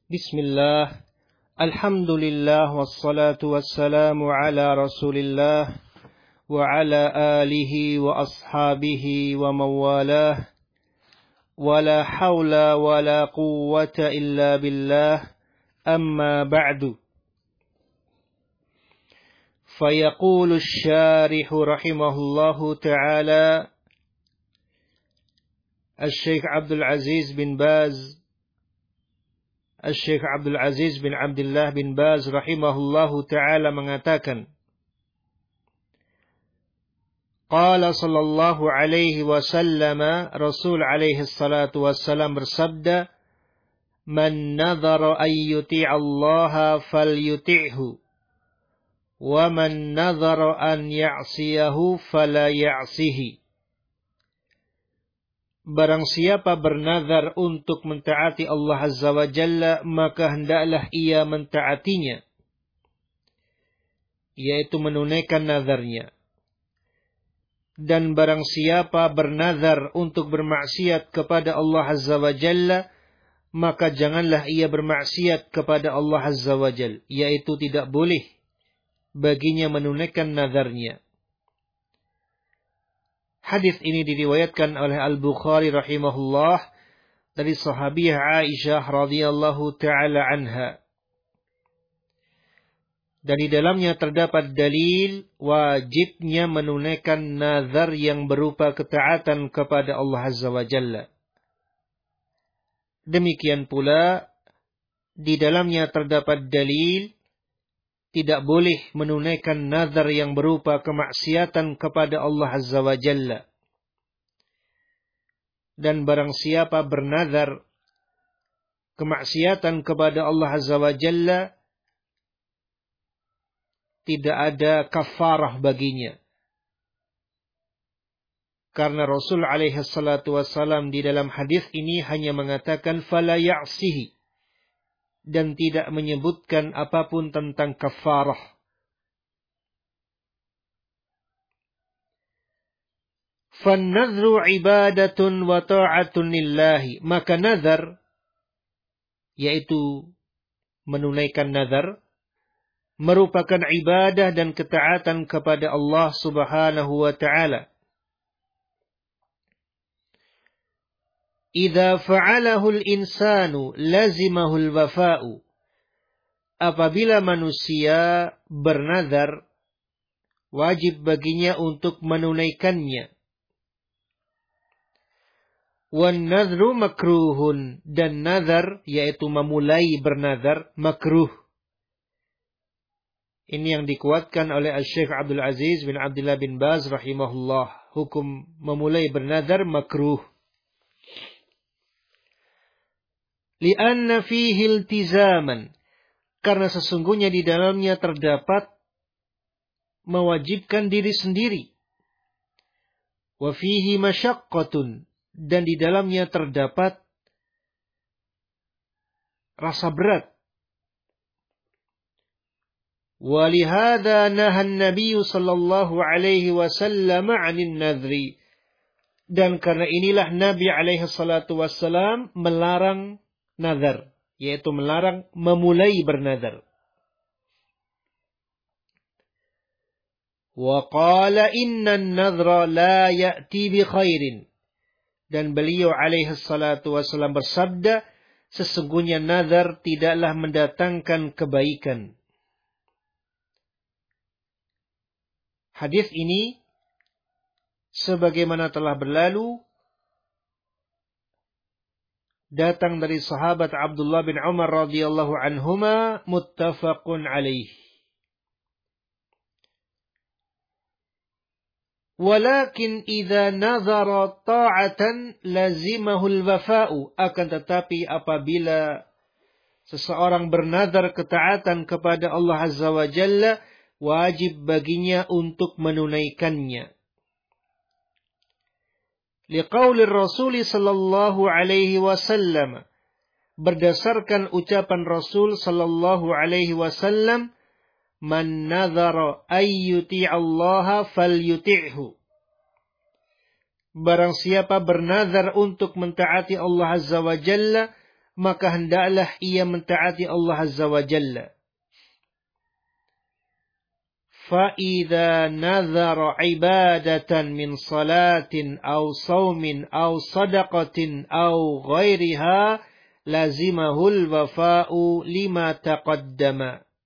Bismillah, alhamdulillah, wassalatu wassalamu ala rasulillah, wa ala alihi wa ashabihi wa mawalah, wa la hawla wa la quwwata illa billah, amma ba'du. Fayaqulu syarihu rahimahullahu ta'ala, Al-Syeikh Abdul Aziz bin Baz, Al-Syeikh Abdul Aziz bin Abdullah bin Baz rahimahullahu ta'ala mengatakan, Qala sallallahu alaihi wasallam, Rasul alaihi salatu wassalam bersabda, Man nadhara an yuti'allaha falyuti'hu, wa man nadhara an ya'siyahu fala ya'sihi. Barang siapa bernazar untuk mentaati Allah Azza wa Jalla, maka hendaklah ia mentaatinya, yaitu menunaikan nazarnya. Dan barang siapa bernazar untuk bermaksiat kepada Allah Azza wa Jalla, maka janganlah ia bermaksiat kepada Allah Azza wa Jalla, yaitu tidak boleh baginya menunaikan nazarnya. Hadis ini diriwayatkan oleh Al-Bukhari rahimahullah dari sahabiah Aisyah radhiyallahu taala anha. Dan di dalamnya terdapat dalil wajibnya menunaikan nazar yang berupa ketaatan kepada Allah Azza wa Jalla. Demikian pula di dalamnya terdapat dalil tidak boleh menunaikan nazar yang berupa kemaksiatan kepada Allah Azza wa Jalla. Dan barang siapa bernazar kemaksiatan kepada Allah Azza wa Jalla, tidak ada kafarah baginya. Karena Rasul alaihi salatu wassalam di dalam hadis ini hanya mengatakan fala ya'sihi, dan tidak menyebutkan apapun tentang kafarah. Fan-nadhru ibadatun wa ta'atun lillahi. Maka nazar, yaitu menunaikan nazar, merupakan ibadah dan ketaatan kepada Allah Subhanahu wa ta'ala. Idza fa'alahu al-insanu lazimahu al-wafa'u. Apabila manusia bernazar, wajib baginya untuk menunaikannya. Wan nadhru makruhun, dan nazar yaitu memulai bernazar makruh. Ini yang dikuatkan oleh Al-Syeikh Abdul Aziz bin Abdullah bin Baz rahimahullah. Hukum memulai bernazar makruh. Lianna fihi iltizaman, karena sesungguhnya di dalamnya terdapat mewajibkan diri sendiri. Wa fihi masyaqqatun, dan di dalamnya terdapat rasa berat. Wa lihadza nahan Nabi sallallahu alaihi wasallam 'anil nadhri, dan karena inilah Nabi alaihi salatu wassalam melarang nazar, yaitu melarang memulai bernazar. Wa qala innan nadhra la ya'ti bi khairin, dan beliau alaihi salatu wassalam bersabda, sesungguhnya nazar tidaklah mendatangkan kebaikan. Hadis ini sebagaimana telah berlalu datang dari sahabat Abdullah bin Umar radhiyallahu anhuma, muttafaqun alaih. Walakin idza nazara ta'atan lazimahul wafa'u, akan tetapi apabila seseorang bernazar ketaatan kepada Allah Azza wa Jalla, wajib baginya untuk menunaikannya. Liqauli Rasul sallallahu alaihi wasallam, berdasarkan ucapan Rasul sallallahu alaihi wasallam, Man nadhara ayyuti'allaha falyuti'hu. Barang siapa bernazar untuk mentaati Allah Azza wa Jalla, maka hendaklah ia mentaati Allah Azza wa Jalla. فَإِذَا نَذَرَ عِبَادَةً مِنْ صَلَاةٍ أَوْ صَوْمٍ أَوْ صَدَقَةٍ أَوْ غَيْرِهَا لَزِمَهُ الْوَفَاءُ لِمَا تَقَدَّمَ.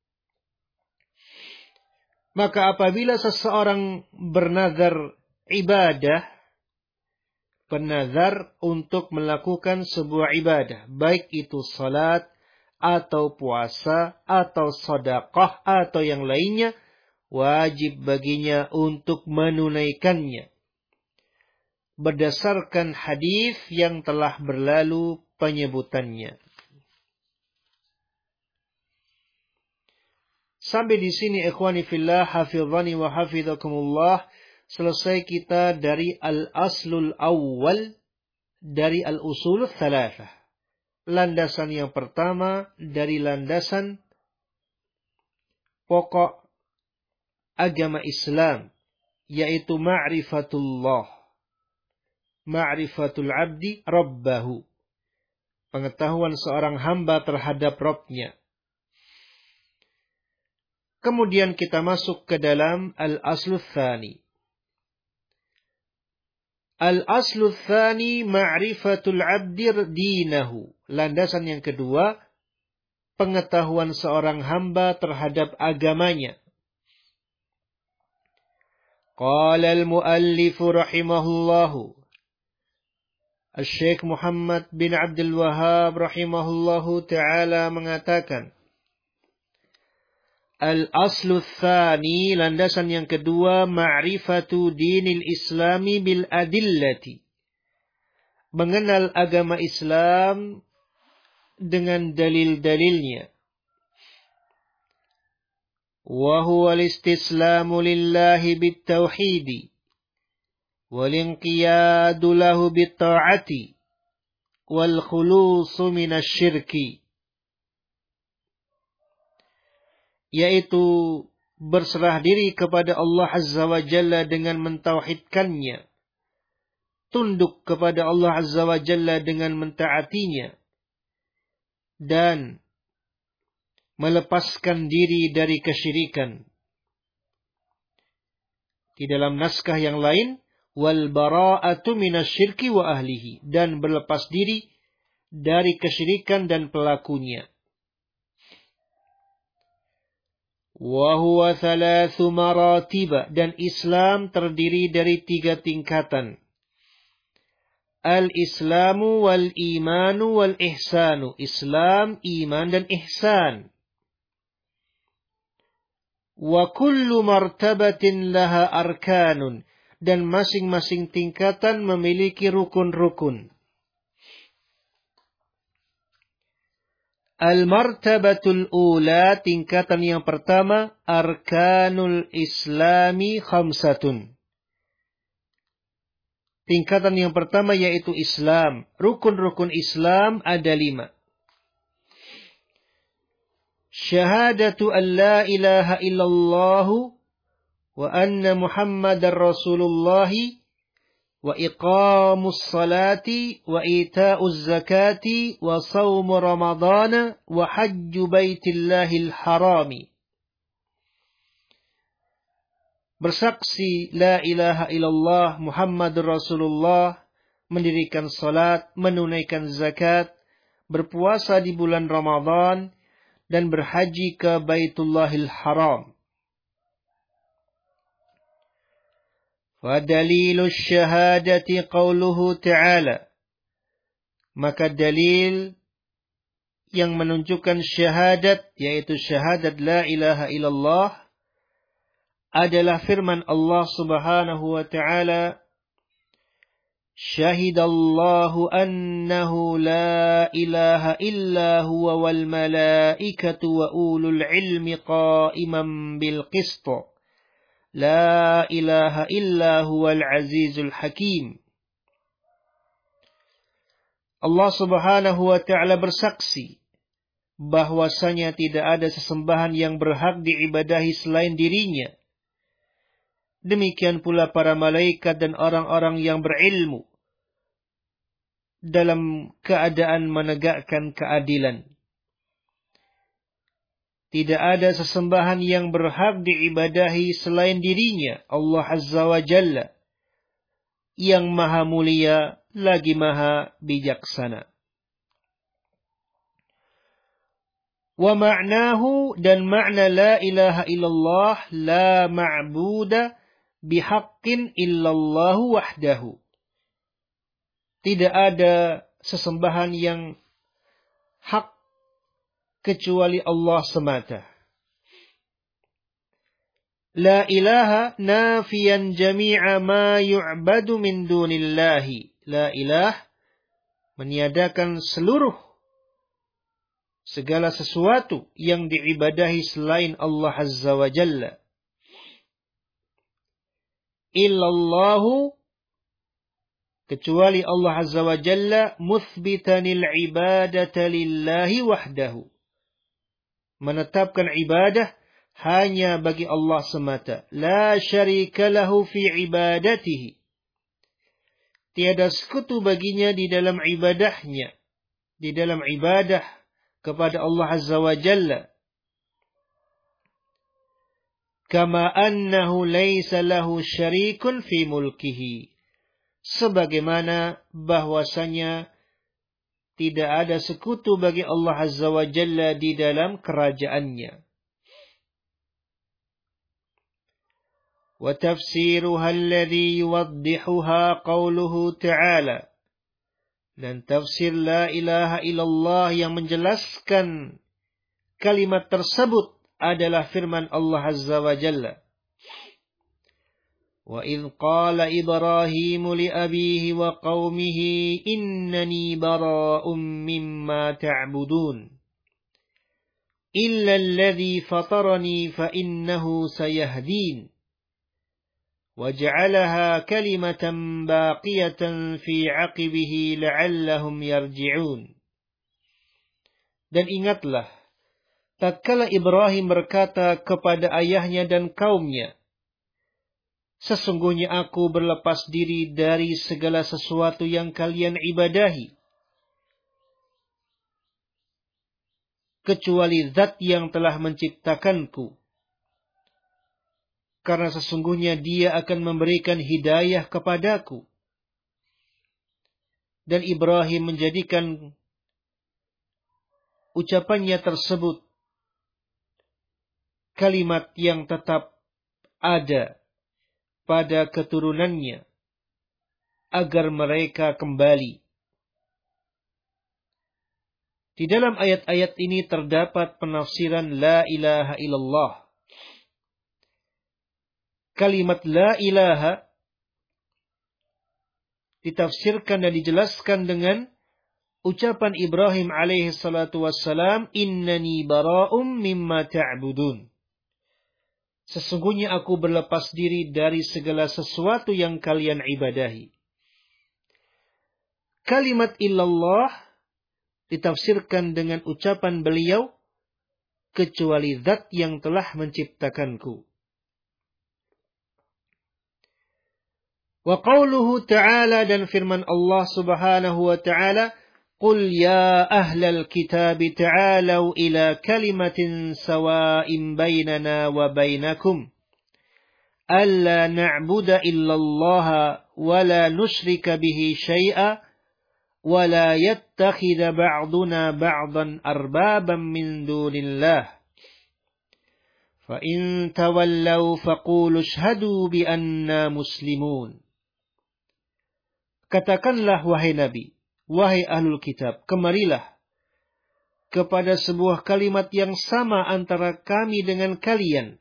Maka apabila seseorang bernazar ibadah, bernazar untuk melakukan sebuah ibadah, baik itu salat, atau puasa, atau sedekah, atau yang lainnya, wajib baginya untuk menunaikannya berdasarkan hadis yang telah berlalu penyebutannya. Sampai di sini ikhwani fillah, hafizani wa hafizakumullah, selesai kita dari al-aslul awwal dari al-usulul thalathah. Landasan yang pertama dari landasan pokok agama Islam, yaitu ma'rifatullah. Ma'rifatul abdi rabbahu. Pengetahuan seorang hamba terhadap Rabbnya. Kemudian kita masuk ke dalam al-aslul tsani. Al-aslul tsani ma'rifatul abdi dinahu. Landasan yang kedua, pengetahuan seorang hamba terhadap agamanya. Qala al-muallif rahimahullahu, Syekh Muhammad bin Abdul Wahhab rahimahullahu ta'ala mengatakan, Al-aslu tsani, landasan yang kedua, ma'rifatu dinil islami bil adillati. Mengenal agama Islam dengan dalil-dalilnya. Wa huwa al-istislamu lillahi bit-tauhidi wal-inqiyadu lahu bit-ta'ati wal-khulusu minasyirki. Yaitu berserah diri kepada Allah Azza wa Jalla dengan mentauhidkannya, tunduk kepada Allah Azza wa Jalla dengan mentaatinya, dan melepaskan diri dari kesyirikan. Di dalam naskah yang lain, wal bara'atu minasyirki wa ahlihi, dan berlepas diri dari kesyirikan dan pelakunya. Wa huwa thalathu maratiba, dan Islam terdiri dari 3 tingkatan. Al-Islamu wal-Imanu wal-Ihsanu. Islam, iman, dan ihsan. Wa kullu martabatin laha arkanun, dan masing-masing tingkatan memiliki rukun-rukun. Al-martabatul ula, tingkatan yang pertama, arkanul islami khamsatun. Tingkatan yang pertama yaitu Islam. Rukun-rukun Islam ada 5. Syahadatu an la ilaha illallah wa anna Muhammadar Rasulullah wa iqamus salati wa ita'uz zakati wa shaumu ramadana wa hajju baitillahil harami. Bersaksi la ilaha illallah Muhammadur Rasulullah, mendirikan salat, menunaikan zakat, berpuasa di bulan Ramadan, dan berhaji ke Baitullahil Haram. Wa dalilus syahadati qauluhu ta'ala. Maka dalil yang menunjukkan syahadat, yaitu syahadat la ilaha illallah, adalah firman Allah Subhanahu wa ta'ala, Syahidallahu annahu la ilaha illa huwa wal malaikatu wa ulul ilmi qa'iman bil qist. La ilaha illa huwal azizul hakim. Allah Subhanahu wa ta'ala bersaksi bahwasanya tidak ada sesembahan yang berhak diibadahi selain dirinya. Demikian pula para malaikat dan orang-orang yang berilmu. dalam keadaan menegakkan keadilan. Tidak ada sesembahan yang berhak diibadahi selain dirinya, Allah Azza wa Jalla, yang maha mulia lagi maha bijaksana. Wa ma'nahu, dan makna la ilaha illallah, la ma'buda bihaqqin illallahu wahdahu. Tidak ada sesembahan yang hak kecuali Allah semata. La ilaha nafiyan jami'a ma yu'badu min dunillahi. La ilah meniadakan segala sesuatu yang diibadahi selain Allah Azza wa Jalla. Illallahu, kecuali Allah Azza wa Jalla, muthbitanil ibadata lillahi wahdahu, menetapkan ibadah hanya bagi Allah semata. La syarika lahu fi ibadatihi, tiada sekutu baginya di dalam ibadahnya, di dalam ibadah kepada Allah Azza wa Jalla. Kama annahu laysa lahu syarikun fi mulkihi, sebagaimana bahwasanya tidak ada sekutu bagi Allah Azza wa Jalla di dalam kerajaannya. Wa tafsiruha alladhi yuwaddihuha qawluhu ta'ala, dan tafsir la ilaha illallah yang menjelaskan kalimat tersebut adalah firman Allah Azza wa Jalla. وَإِذْ قَالَ إِبْرَاهِيمُ لِأَبِيهِ وَقَوْمِهِ إِنَّنِي بَرَاءٌ مِّمَّا تَعْبُدُونَ إِلَّا الَّذِي فَطَرَنِي فَإِنَّهُ سَيَهْدِينِ وَجَعَلَهَا كَلِمَةً بَاقِيَةً فِي عَقِبِهِ لَعَلَّهُمْ يَرْجِعُونَ. Dan ingatlah, tatkala Ibrahim berkata kepada ayahnya dan kaumnya, sesungguhnya aku berlepas diri dari segala sesuatu yang kalian ibadahi, kecuali Zat yang telah menciptakanku. Karena sesungguhnya Dia akan memberikan hidayah kepadaku. Dan Ibrahim menjadikan ucapannya tersebut kalimat yang tetap ada pada keturunannya, agar mereka kembali. Di dalam ayat-ayat ini terdapat penafsiran la ilaha illallah. Kalimat la ilaha ditafsirkan dan dijelaskan dengan ucapan Ibrahim alaihi salatu wassalam, innani bara'um mimma ta'budun. Sesungguhnya aku berlepas diri dari segala sesuatu yang kalian ibadahi. Kalimat illallah ditafsirkan dengan ucapan beliau, kecuali Zat yang telah menciptakanku. Wa qawluhu ta'ala, dan firman Allah subhanahu wa ta'ala, Qul ya ahlal kitab ta'alau ila kalimatin sawa'in bainana wa bainakum alla na'buda illallaha wa la nusyrika bihi syai'a wa la yattakhidha ba'duna ba'dan arbaban min dunillah fa in tawallaw faqulu ashhadu bi anna muslimun. Katakanlah wahai Nabi, wahai ahlul kitab, kemarilah kepada sebuah kalimat yang sama antara kami dengan kalian,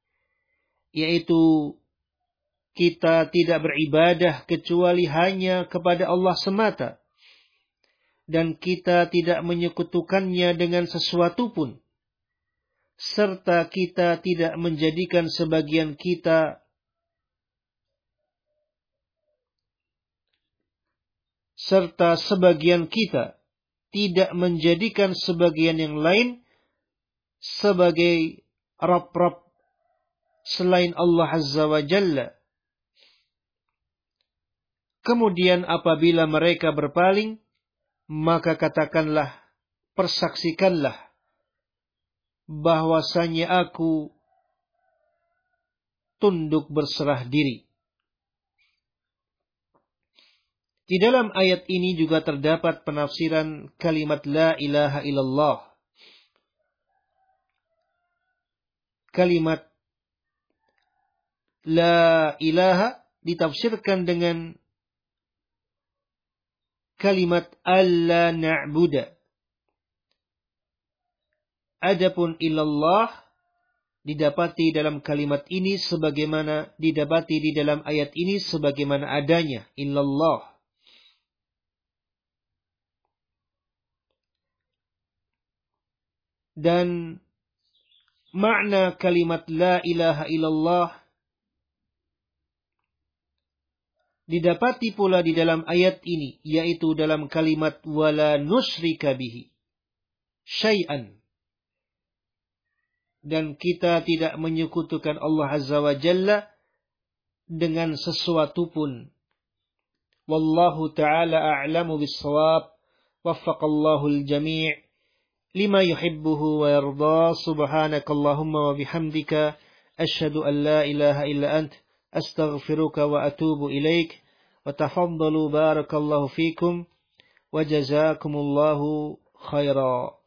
yaitu kita tidak beribadah kecuali hanya kepada Allah semata, dan kita tidak menyekutukannya dengan sesuatu pun, serta kita tidak menjadikan sebagian kita tidak menjadikan sebagian yang lain sebagai Rabb selain Allah Azza wa Jalla. Kemudian apabila mereka berpaling, maka katakanlah, persaksikanlah bahwasanya aku tunduk berserah diri. Di dalam ayat ini juga terdapat penafsiran kalimat la ilaha illallah. Kalimat la ilaha ditafsirkan dengan kalimat alla na'buda. Adapun illallah didapati dalam kalimat ini sebagaimana didapati di dalam ayat ini sebagaimana adanya, illallah. Dan makna kalimat la ilaha illallah didapati pula di dalam ayat ini, yaitu dalam kalimat wala nusyrika bihi syai'an. Dan kita tidak menyekutukan Allah Azza wa Jalla dengan sesuatu pun. Wallahu ta'ala a'lamu bis-shawab. Waffaqallahu al-jami' lima yuhibbuhu wa yarda. Subhanakallahumma wa bihamdika asyhadu an la ilaha illa ant astaghfiruka wa atubu ilaik. Wa tafaddalu barakallahu fikum wa jazakumullahu khaira.